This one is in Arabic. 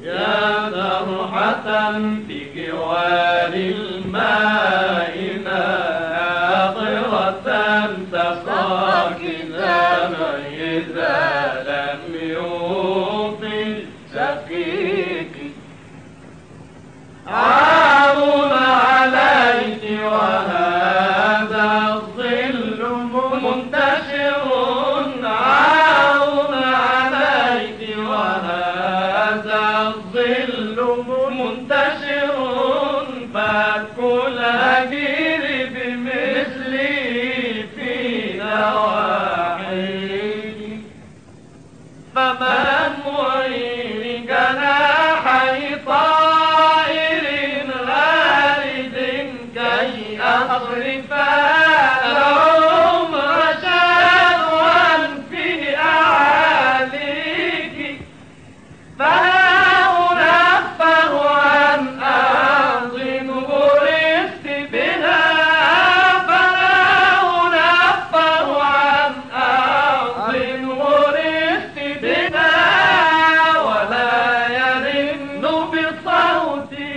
يا سرحة في جوار الماء ناظرة تسقاك دما إذا لم يوطي سقيك. عار عليك وهذا الظل منتشر، عار عليك وهذا الظل منتشر، فكل أجير بمثلي في نواحيك. فمن معين جناحي طائر غارد كي أصرف لهم رشادا في أعاليك، فلا أنفه عن أرض غرست بها، فلا أنفه عن أرض غرست بها، ولا يرن بصوتي